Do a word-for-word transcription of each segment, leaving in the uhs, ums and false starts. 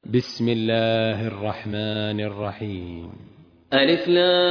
بسم الله الرحمن الرحيم. ألف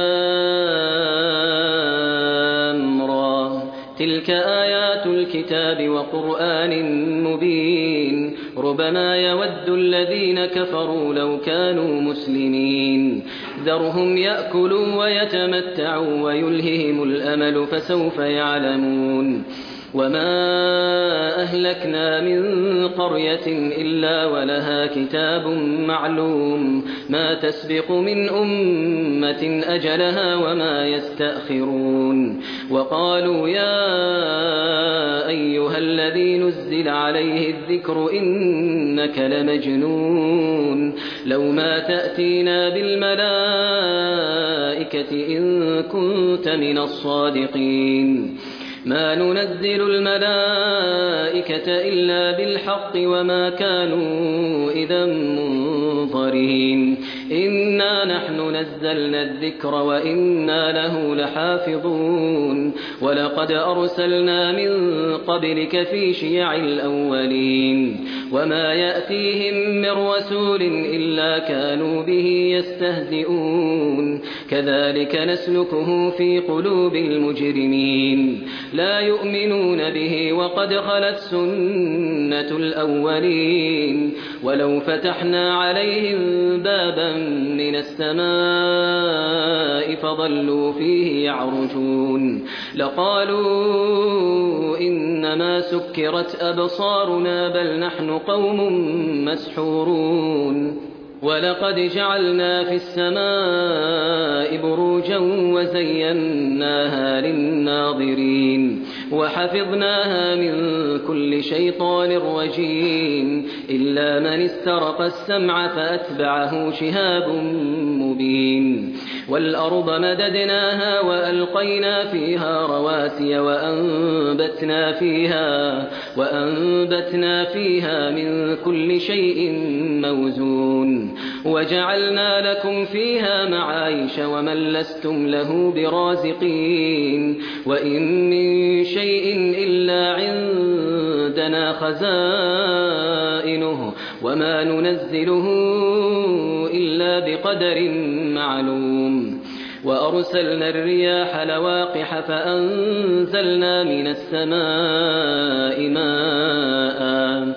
لام را، تلك آيات الكتاب وقرآن مبين. ربما يود الذين كفروا لو كانوا مسلمين. ذرهم يأكلوا ويتمتعوا ويلههم الأمل فسوف يعلمون. وما أهلكنا من قرية إلا ولها كتاب معلوم، ما تسبق من أمة أجلها وما يستأخرون. وقالوا يا أيها الذي نزل عليه الذكر إنك لمجنون، لو ما تأتينا بالملائكة إن كنت من الصادقين. ما ننزل الملائكة إلا بالحق وما كانوا إذا منظرين. إنا نحن نزلنا الذكر وإنا له لحافظون. ولقد أرسلنا من قبلك في شيع الأولين، وما يأتيهم من رسول إلا كانوا به يستهزئون. كذلك نسلكه في قلوب المجرمين، لا يؤمنون به وقد خلت سنة الأولين. ولو فتحنا عليهم بابا من السماء فظلوا فيه يعرجون لقالوا إنما سكرت أبصارنا بل نحن قوم مسحورون. ولقد جعلنا في السماء بروجا وزيناها للناظرين وحفظناها من كل شيطان رجيم إلا من استرق السمع فأتبعه شهاب مبين. والأرض مددناها وألقينا فيها رواسي وأنبتنا فيها, وأنبتنا فيها من كل شيء موزون. وجعلنا لكم فيها معايش ومن لستم له برازقين. وإن من شيء إلا عندنا خزائنه وما ننزله إلا بقدر معلوم. وأرسلنا الرياح لواقح فأنزلنا من السماء ماء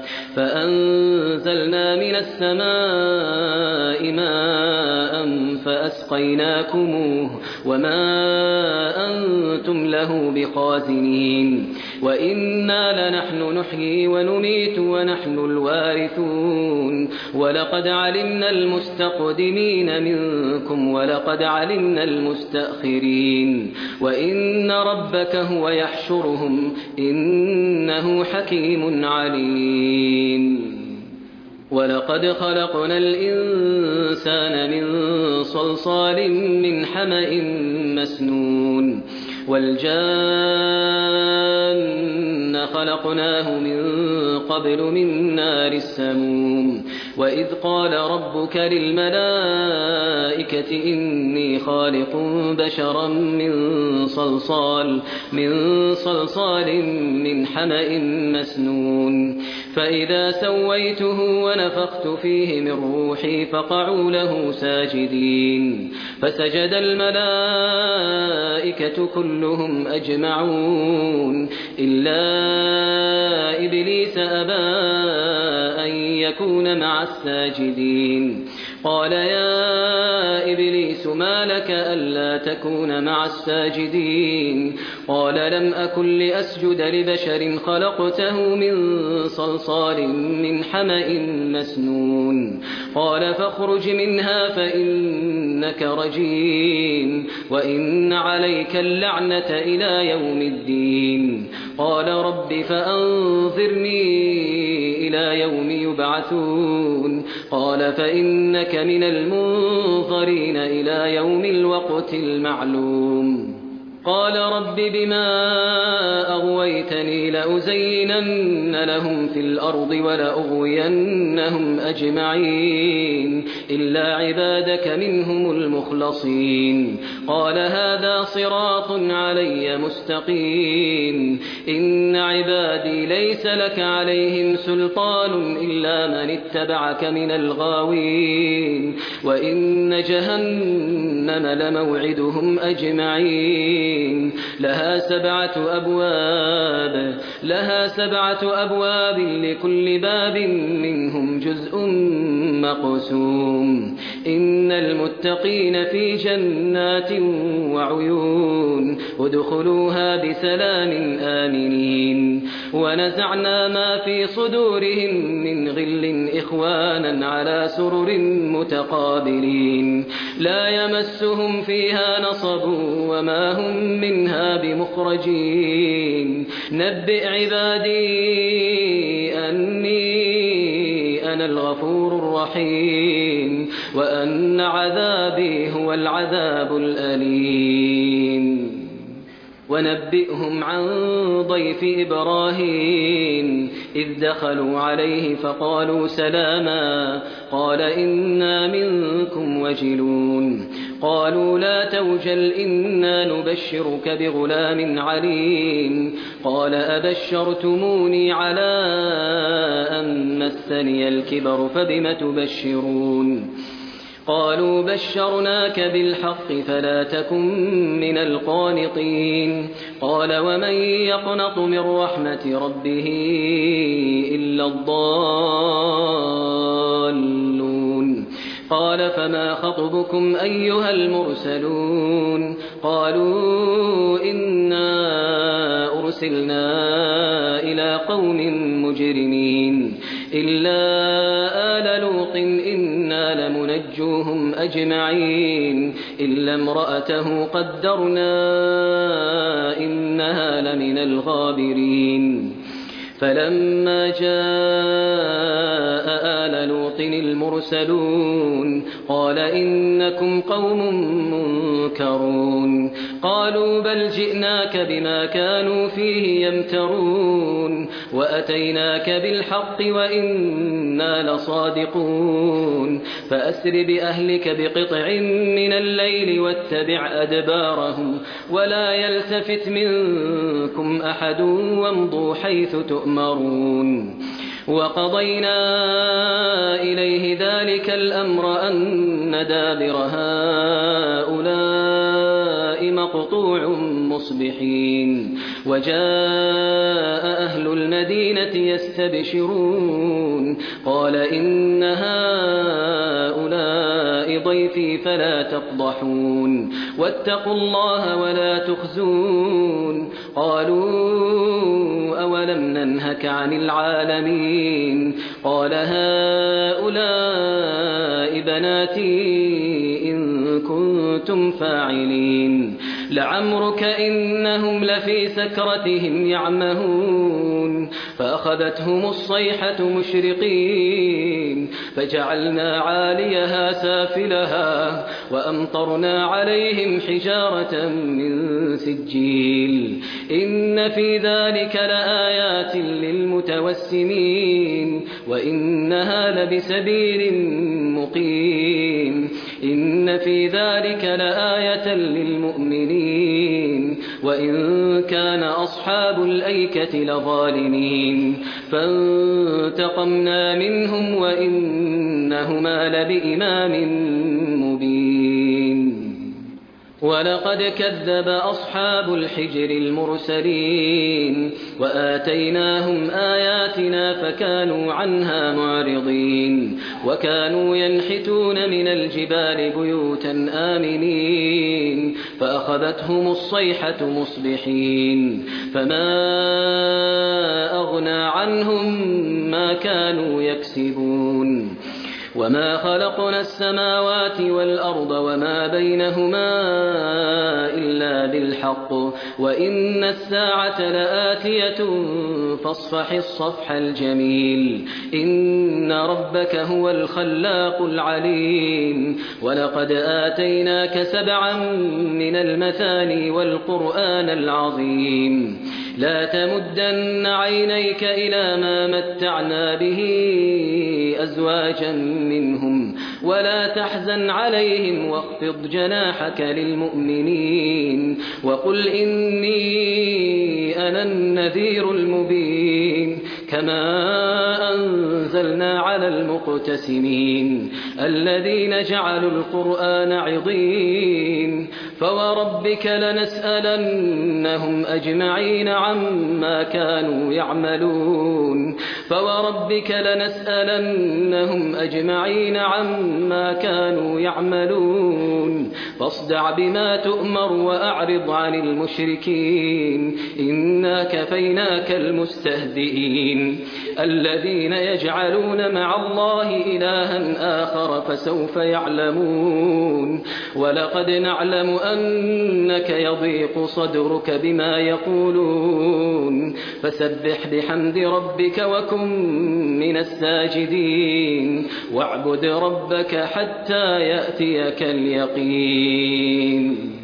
فأنزلنا من السماء ماء فأسقيناكموه وما أنتم له بخازنين. وإنا لنحن نحيي ونميت ونحن الوارثون. ولقد علمنا المستقدمين منكم ولقد علمنا المستأخرين. وإن ربك هو يحشرهم إنه حكيم عليم. ولقد خلقنا الإنسان من صلصال من حمأ مسنون. والجان خلقناه من قبل من نار السموم. وإذ قال ربك للملائكة إني خالق بشرا من صلصال من صلصال من حمأ مسنون. فإذا سويته ونفخت فيه من روحي فقعوا له ساجدين. فسجد الملائكة كلهم أجمعون إلا إبليس أبى أن يكون مع الساجدين. قال يا إبليس ما لك ألا تكون مع الساجدين؟ قال لم أكن لأسجد لبشر خلقته من صلصال من حمأ مسنون. قال فاخرج منها فإنك رجيم وإن عليك اللعنة إلى يوم الدين. قال رب فأنظرني إلى يوم يبعثون. قال فإنك من المنظرين إلى يوم الوقت المعلوم. قال رب بما أغويتني لأزينن لهم في الأرض ولأغوينهم أجمعين إلا عبادك منهم المخلصين قال هذا صراط علي مستقيم إن عبادي ليس لك عليهم سلطان إلا من اتبعك من الغاوين وإن جهنم لموعدهم أجمعين لها سبعة أبواب لها سبعة أبواب لكل باب منهم جزء مقسوم إن المتقين في جنات وعيون ادخلوها بسلام آمنين ونزعنا ما في صدورهم من غل إخوانا على سرر متقابلين لا يمسهم فيها نصب وما هم منها بمخرجين نبئ عبادي أني أنا الغفور الرحيم وأن عذابي هو العذاب الأليم ونبئهم عن ضيف إبراهيم إذ دخلوا عليه فقالوا سلاما قال إنا منكم وجلون قالوا لا توجل إنا نبشرك بغلام عليم قال أبشرتموني على أن مسني الكبر فبم تبشرون قالوا بشرناك بالحق فلا تكن من القانطين قال ومن يقنط من رحمة ربه إلا الضالون قال فما خطبكم أيها المرسلون قالوا إنا أرسلنا إلى قوم مجرمين إلا آل لوط إنا لمنجوهم أجمعين إلا امرأته قدرنا إنها لمن الغابرين فلما جاء آل لوط المرسلون قال إنكم قوم منكرون قالوا بل جئناك بما كانوا فيه يمترون وأتيناك بالحق وإنا لصادقون فأسر بأهلك بقطع من الليل واتبع أدبارهم ولا يلتفت منكم أحد وامضوا حيث تؤمرون وقضينا إليه ذلك الأمر أن دابر هؤلاء مقطوع مصبحين وجاء أهل المدينة يستبشرون قال إن هؤلاء ضيفي فلا تفضحون واتقوا الله ولا تخزون قالوا أولم ننهك عن العالمين قال هؤلاء بناتي إن كنتم فاعلين لعمرك إنهم لفي سكرتهم يعمهون فأخذتهم الصيحة مشرقين فجعلنا عاليها سافلها وأمطرنا عليهم حجارة من سجيل إن في ذلك لآيات للمتوسمين وإنها لبسبيل مقيم إن في ذلك لآية للمؤمنين وإن كان أصحاب الأيكة لظالمين فانتقمنا منهم وإنهما لبإمام مبين ولقد كذب أصحاب الحجر المرسلين وآتيناهم آياتنا فكانوا عنها معرضين وكانوا ينحتون من الجبال بيوتا آمنين فأخذتهم الصيحة مصبحين فما أغنى عنهم ما كانوا يكسبون وما خلقنا السماوات والأرض وما بينهما إلا بالحق وإن الساعة لآتية فاصفح الصفح الجميل إن ربك هو الخلاق العليم ولقد آتيناك سبعا من المثاني والقرآن العظيم لا تمدن عينيك إلى ما متعنا به أزواجا منهم ولا تحزن عليهم واخفض جناحك للمؤمنين وقل إني أنا النذير المبين كما أنزلنا على المقتسمين الذين جعلوا القرآن عضين فوربك لنسألنهم أجمعين عما كانوا يعملون فوربك لنسألنهم أجمعين عما كانوا يعملون فاصدع بما تؤمر وأعرض عن المشركين إنا كفيناك المستهزئين الذين يجعلون مع الله إلها آخر فسوف يعلمون ولقد نعلم أنك يضيق صدرك بما يقولون فسبح بحمد ربك وكن من الساجدين واعبد ربك حتى يأتيك اليقين